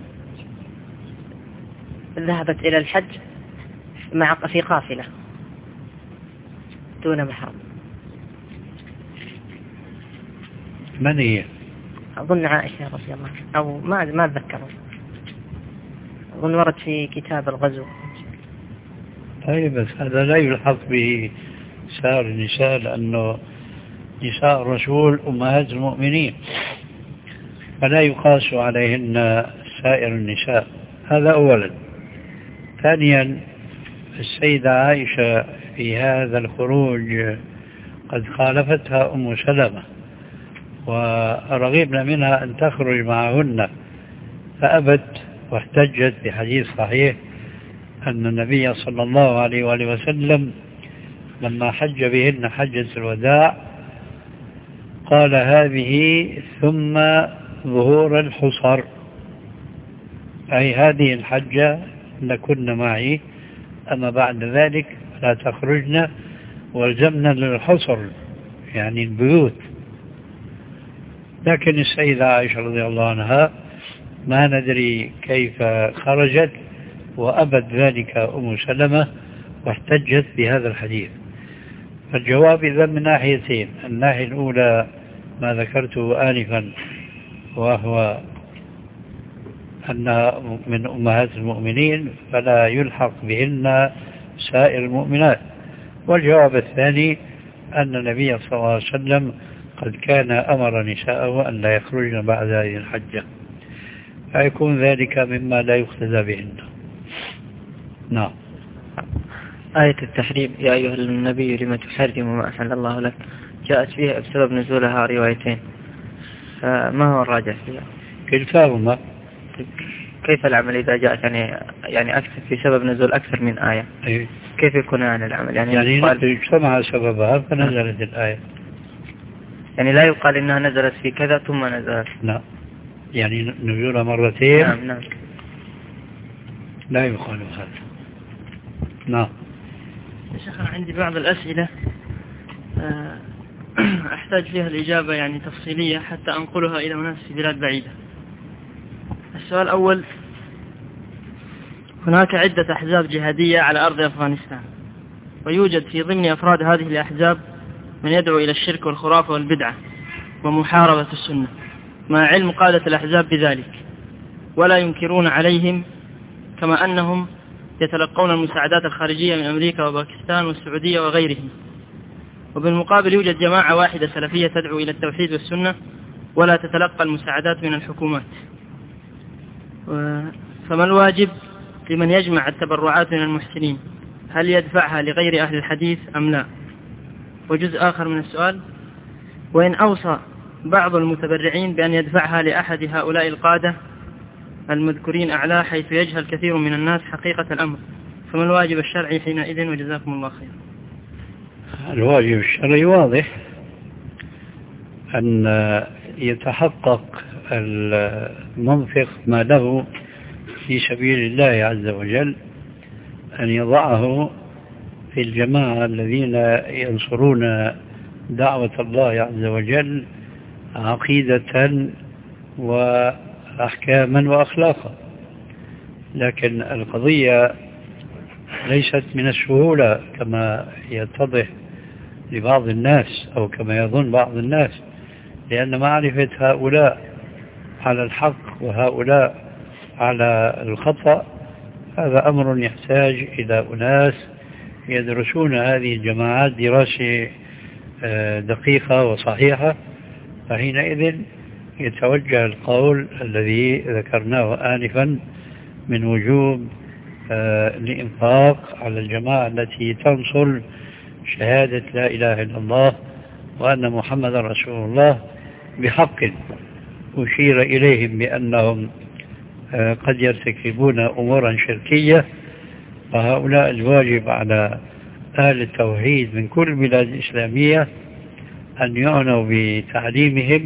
ذهبت إلى الحج مع في قافلة دون محرم. من هي؟ أظن عائشة رضي الله عنها، أو ما ما أتذكره، أظن ورد في كتاب الغزو. طيب بس هذا لا يلحق به سائر النساء، لأنه نساء الرسول أمهات المؤمنين فلا يقاس عليهن سائر النساء. هذا أولا. ثانيا، السيدة عائشة في هذا الخروج قد خالفتها أم سلمة ورغبنا منها أن تخرج معهن فأبت، واحتجت بحديث صحيح أن النبي صلى الله عليه وآله وسلم لما حج بهن حجة الوداع قال هذه ثم ظهور الحصر، أي هذه الحجة لكن معي، أما بعد ذلك لا تخرجن، والزمنا للحصر يعني البيوت. لكن السيدة عائشة رضي الله عنها ما ندري كيف خرجت، وأبد ذلك أم سلمة واحتجت بهذا الحديث. فالجواب إذا من ناحيتين: الناحية الأولى ما ذكرته آنفا، وهو أن من أمهات المؤمنين فلا يلحق بهن سائر المؤمنات. والجواب الثاني أن النبي صلى الله عليه وسلم قد كان أمر نساءه أن لا يخرجن بعد هذه الحجة، فيكون ذلك مما لا يقتدى بهن. نعم. آية التحريم يا أيها النبي لما تحرم ما أحل الله لك جاءت فيها بسبب نزولها روايتين، فما هو الراجح فيها؟ كلتاهما. كيف العمل إذا جاءت يعني يعني أكثر في سبب نزول أكثر من آية؟ أيه. كيف يكون عن العمل؟ يعني, يعني اجتمع سببها فنزلت الآية. يعني لا يقال إنها نزلت في كذا ثم نزلت. لا، يعني نزولها مرتين. نعم نعم. لا يقال هذا. نعم. يا شيخ أنا عندي بعض الأسئلة أحتاج فيها الإجابة يعني تفصيلية حتى أنقلها إلى أناس في بلاد بعيدة. السؤال الأول: هناك عدة أحزاب جهادية على أرض أفغانستان، ويوجد في ضمن أفراد هذه الأحزاب من يدعو إلى الشرك والخرافة والبدعة ومحاربة السنة، مع علم قادة الأحزاب بذلك، ولا ينكرون عليهم، كما أنهم يتلقون المساعدات الخارجية من أمريكا وباكستان والسعودية وغيرهم. وبالمقابل يوجد جماعة واحدة سلفية تدعو إلى التوحيد والسنة ولا تتلقى المساعدات من الحكومات. فما الواجب لمن يجمع التبرعات من المحسنين؟ هل يدفعها لغير أهل الحديث أم لا؟ وجزء آخر من السؤال: وإن أوصى بعض المتبرعين بأن يدفعها لأحد هؤلاء القادة المذكورين أعلى حيث يجهل كثير من الناس حقيقة الأمر، فما الواجب الشرعي حينئذ؟ وجزاكم الله خير. الواجب الشرعي واضح، أن يتحقق المنفق ما له في سبيل الله عز وجل، أن يضعه في الجماعة الذين ينصرون دعوة الله عز وجل عقيدة وأحكاما وأخلاقا. لكن القضية ليست من السهولة كما يتضح لبعض الناس أو كما يظن بعض الناس، لأن معرفة هؤلاء على الحق وهؤلاء على الخطأ هذا أمر يحتاج إلى أناس يدرسون هذه الجماعات دراسة دقيقة وصحيحة، فحينئذ يتوجه القول الذي ذكرناه آنفا من وجوب الإنفاق على الجماعة التي تنصر شهادة لا إله إلا الله وأن محمد رسول الله بحق. أشير إليهم بأنهم قد يرتكبون أمورا شركية، فهؤلاء الواجب على أهل التوحيد من كل البلاد الإسلامية أن يعنوا بتعليمهم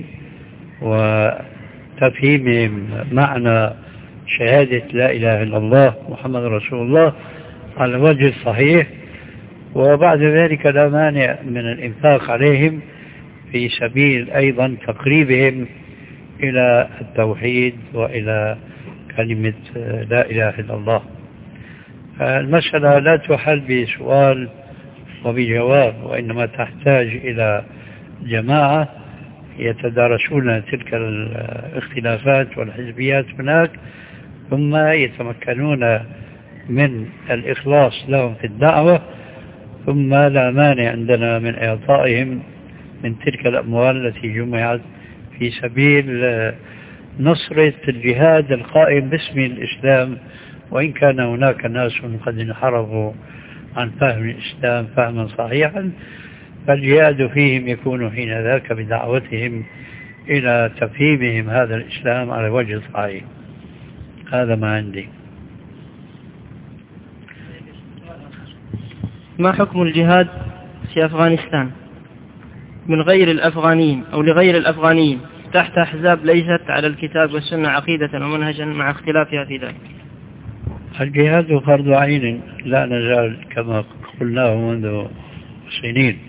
وتفهيمهم معنى شهادة لا إله إلا الله محمد رسول الله على الوجه الصحيح، وبعد ذلك لا مانع من الإنفاق عليهم في سبيل أيضا تقريبهم إلى التوحيد وإلى كلمة لا إله إلا الله. المسألة لا تحل بسؤال وبجواب، وإنما تحتاج إلى جماعة يتدارسون تلك الاختلافات والحزبيات هناك، ثم يتمكنون من الإخلاص لهم في الدعوة، ثم لا مانع عندنا من إعطائهم من تلك الأموال التي جمعت في سبيل نصرة الجهاد القائم باسم الإسلام، وإن كان هناك ناس قد انحرفوا عن فهم الإسلام فهما صحيحا، فالجهاد فيهم يكون حين ذاك بدعوتهم إلى تفهيمهم هذا الإسلام على وجه الصحيح. هذا ما عندي. ما حكم الجهاد في أفغانستان من غير الأفغانيين أو لغير الأفغانيين تحت أحزاب ليست على الكتاب والسنة عقيدة ومنهجا مع اختلافها في ذلك؟ الجهاد فرض عين لا نزال كما قلناه منذ سنين،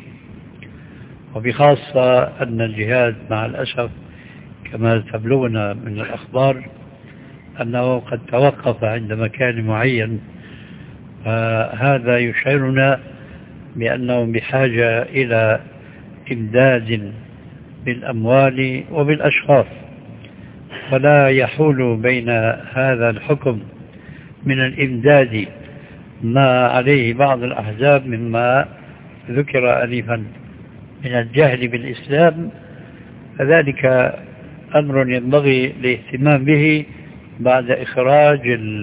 وبخاصة أن الجهاد مع الأسف كما تبلغنا من الأخبار أنه قد توقف عند مكان معين. هذا يشعرنا بأنهم بحاجة إلى إمداد بالأموال وبالأشخاص، ولا يحول بين هذا الحكم من الإمداد ما عليه بعض الأحزاب مما ذكر آنفا من الجهل بالإسلام، فذلك أمر ينبغي الاهتمام به بعد إخراج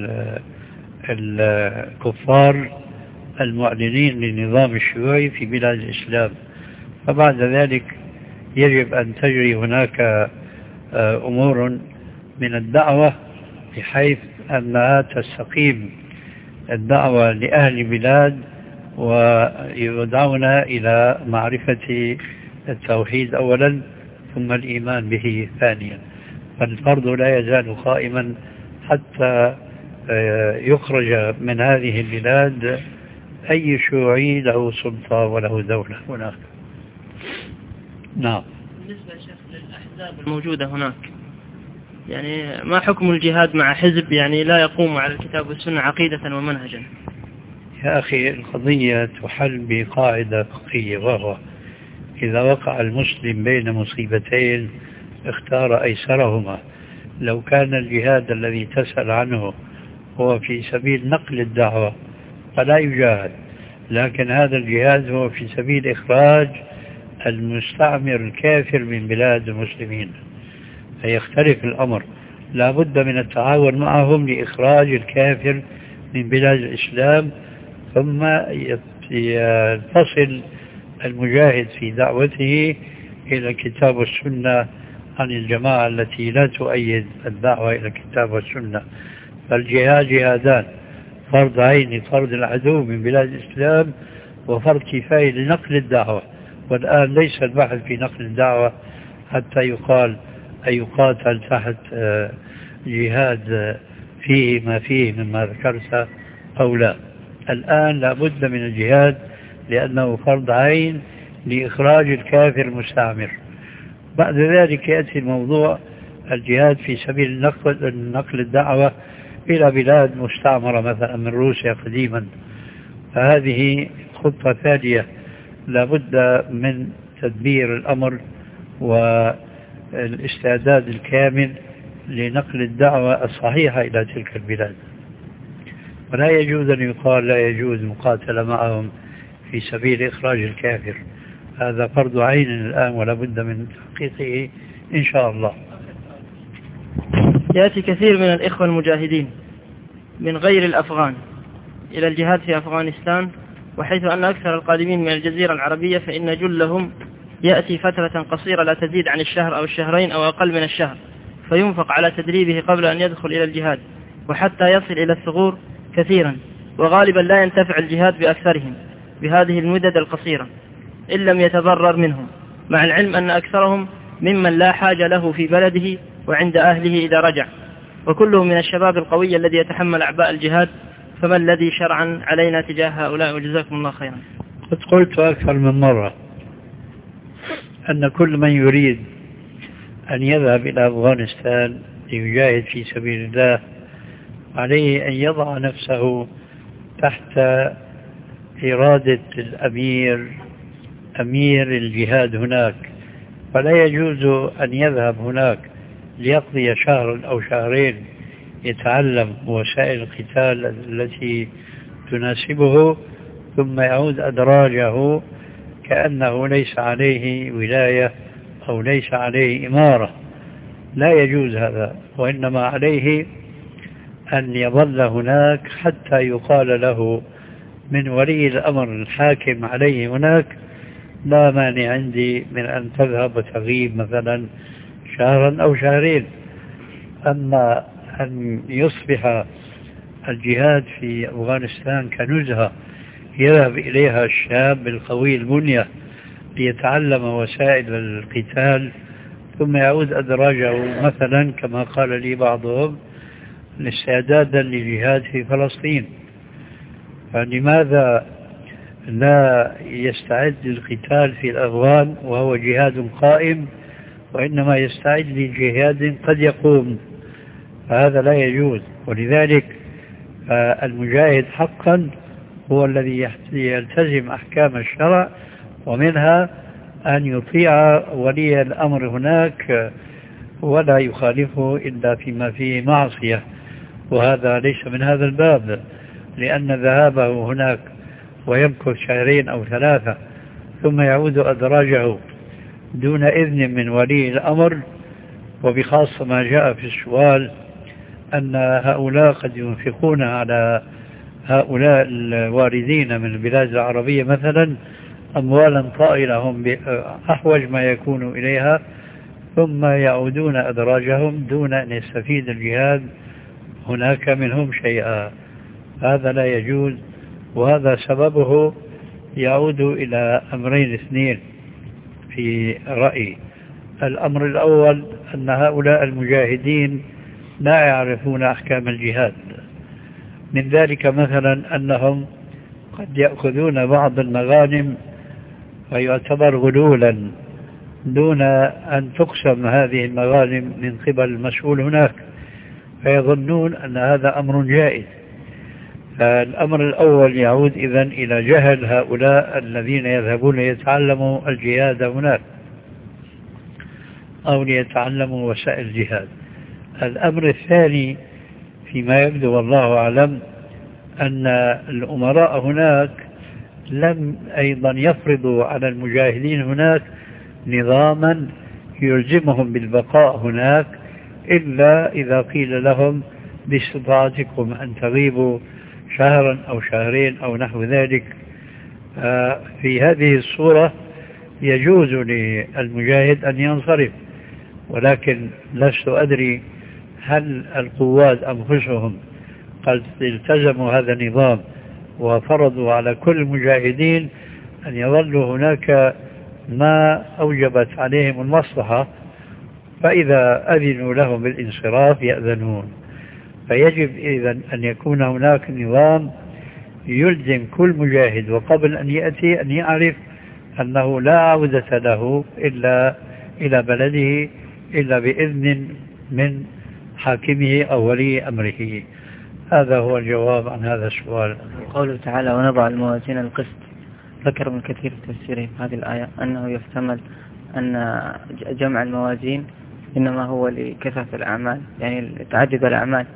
الكفار المعلنين للنظام الشيوعي في بلاد الإسلام. فبعد ذلك يجب أن تجري هناك أمور من الدعوة بحيث أنها تستقيم الدعوة لأهل البلاد ويدعونا إلى معرفة التوحيد أولا ثم الإيمان به ثانيا. فالفرض لا يزال قائما حتى يخرج من هذه البلاد أي شيوعي له سلطة وله دولة هناك. نعم. بالنسبة يا شيخ للأحزاب الموجودة هناك، يعني ما حكم الجهاد مع حزب يعني لا يقوم على الكتاب والسنة عقيدة ومنهجا؟ يا أخي القضية تحل بقاعدة فقهية، وهو إذا وقع المسلم بين مصيبتين اختار أيسرهما. لو كان الجهاد الذي تسأل عنه هو في سبيل نقل الدعوة فلا يجاهد، لكن هذا الجهاد هو في سبيل إخراج المستعمر الكافر من بلاد المسلمين، فيختلف الأمر. لا بد من التعاون معهم لإخراج الكافر من بلاد الإسلام، ثم يتصل المجاهد في دعوته إلى الكتاب والسنة عن الجماعة التي لا تؤيد الدعوة إلى الكتاب والسنة. فالجهاد جهادان: فرض عين فرض العدو من بلاد الإسلام، وفرض كفاية لنقل الدعوة. والآن ليس البحث في نقل الدعوة حتى يقال أن يقاتل تحت جهاد فيه ما فيه مما ذكرت أو لا. الآن لا بد من الجهاد لأنه فرض عين لإخراج الكافر المستعمر. بعد ذلك يأتي الموضوع الجهاد في سبيل نقل, نقل الدعوة إلى بلاد مستعمرة مثلا من روسيا قديما، فهذه خطة ثانية لا بد من تدبير الأمر والاستعداد الكامل لنقل الدعوة الصحيحة إلى تلك البلاد. ولا يجوز أن يقال لا يجوز مقاتلة معهم في سبيل إخراج الكافر، هذا فرض عين الآن ولا بد من تحقيقه إن شاء الله. يأتي كثير من الإخوة المجاهدين من غير الأفغان إلى الجهاد في أفغانستان، وحيث أن أكثر القادمين من الجزيرة العربية فإن جلهم يأتي فترة قصيرة لا تزيد عن الشهر أو الشهرين أو أقل من الشهر، فينفق على تدريبه قبل أن يدخل إلى الجهاد، وحتى يصل إلى الثغور كثيرا، وغالبا لا ينتفع الجهاد بأكثرهم بهذه المدد القصيرة إن لم يتضرر منهم، مع العلم أن أكثرهم ممن لا حاجة له في بلده وعند أهله إذا رجع، وكلهم من الشباب القوي الذي يتحمل أعباء الجهاد. فما الذي شرعا علينا تجاه هؤلاء؟ وجزاكم الله خيرا. قد قلت أكثر من مرة أن كل من يريد أن يذهب إلى أفغانستان ليجاهد في سبيل الله عليه أن يضع نفسه تحت إرادة الأمير أمير الجهاد هناك، فلا يجوز أن يذهب هناك ليقضي شهرا أو شهرين يتعلم وسائل القتال التي تناسبه ثم يعود أدراجه كأنه ليس عليه ولاية أو ليس عليه إمارة. لا يجوز هذا، وإنما عليه أن يظل هناك حتى يقال له من ولي الأمر الحاكم عليه هناك: لا مانع عندي من أن تذهب وتغيب مثلا شهرا أو شهرين. أما أن يصبح الجهاد في أفغانستان كنزهة يذهب إليها الشاب القوي البنية ليتعلم وسائل القتال ثم يعود أدراجه مثلا كما قال لي بعضهم، استعدادا للجهاد في فلسطين، فلماذا لا يستعد للقتال في الأفغان وهو جهاد قائم، وإنما يستعد لجهاد قد يقوم؟ فهذا لا يجوز. ولذلك المجاهد حقا هو الذي يلتزم أحكام الشرع، ومنها أن يطيع ولي الأمر هناك ولا يخالفه إلا فيما فيه معصية، وهذا ليس من هذا الباب، لأن ذهابه هناك ويمكث شهرين أو ثلاثة ثم يعود أدراجه دون إذن من ولي الأمر، وبخاصة ما جاء في السؤال أن هؤلاء قد ينفقون على هؤلاء الواردين من البلاد العربية مثلا أموالا طائلة هم أحوج ما يكون إليها، ثم يعودون أدراجهم دون أن يستفيد الجهاد هناك منهم شيئا. هذا لا يجوز، وهذا سببه يعود إلى أمرين اثنين في رأيي. الأمر الأول أن هؤلاء المجاهدين لا يعرفون أحكام الجهاد، من ذلك مثلا أنهم قد يأخذون بعض المغانم ويعتبر غلولا دون أن تقسم هذه المغانم من قبل المسؤول هناك، فيظنون أن هذا أمر جائز. الأمر الأول يعود إذن إلى جهل هؤلاء الذين يذهبون ليتعلموا الجهاد هناك أو ليتعلموا وسائل الجهاد. الأمر الثاني فيما يبدو والله أعلم أن الأمراء هناك لم أيضا يفرضوا على المجاهدين هناك نظاما يلزمهم بالبقاء هناك إلا إذا قيل لهم باستطاعتكم أن تغيبوا شهرا أو شهرين أو نحو ذلك. في هذه الصورة يجوز للمجاهد أن ينصرف، ولكن لست أدري هل القوات أنفسهم قد التزموا هذا النظام وفرضوا على كل المجاهدين أن يظلوا هناك ما أوجبت عليهم المصلحة، فإذا أذنوا لهم بالانصراف يأذنون. فيجب إذن أن يكون هناك نظام يلزم كل مجاهد وقبل أن يأتي أن يعرف أنه لا عودة له إلا إلى بلده إلا بإذن من حاكمه أو ولي أمره. هذا هو الجواب عن هذا السؤال. قوله تعالى ونضع الموازين القسط، ذكر من كثير تفسيره في هذه الآية أنه يحتمل أن جمع الموازين إنما هو لكثرة الأعمال، يعني تعدد الأعمال،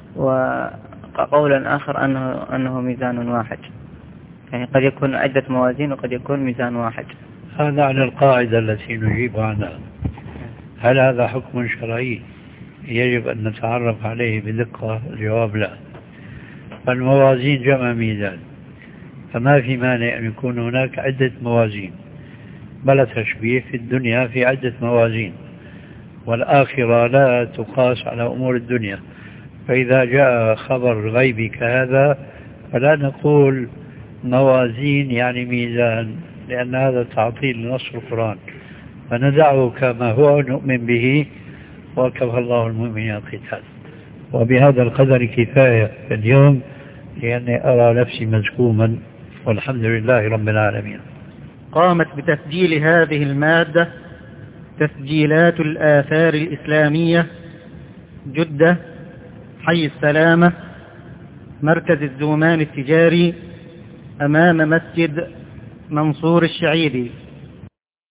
وقولا آخر أنه, أنه ميزان واحد، يعني قد يكون عدة موازين وقد يكون ميزان واحد. هذا على القاعدة التي نجيب عنها. هل هذا حكم شرعي يجب أن نتعرف عليه بدقة؟ الجواب لا. فالموازين جمع ميزان، فما في مانع أن يكون هناك عدة موازين، بلا تشبيه في الدنيا في عدة موازين، والآخرة لا تقاس على أمور الدنيا. فإذا جاء خبر غيبي كهذا فلا نقول موازين يعني ميزان، لأن هذا تعطيل لنص القرآن، فندعه كما هو نؤمن به، وكفى الله المؤمنين القتال. وبهذا القدر كفاية اليوم، لأني أرى نفسي مزكوما، والحمد لله رب العالمين. قامت بتسجيل هذه المادة تسجيلات الآثار الإسلامية، جدة، حي السلامة، مركز الزومان التجاري، أمام مسجد منصور الشعيري.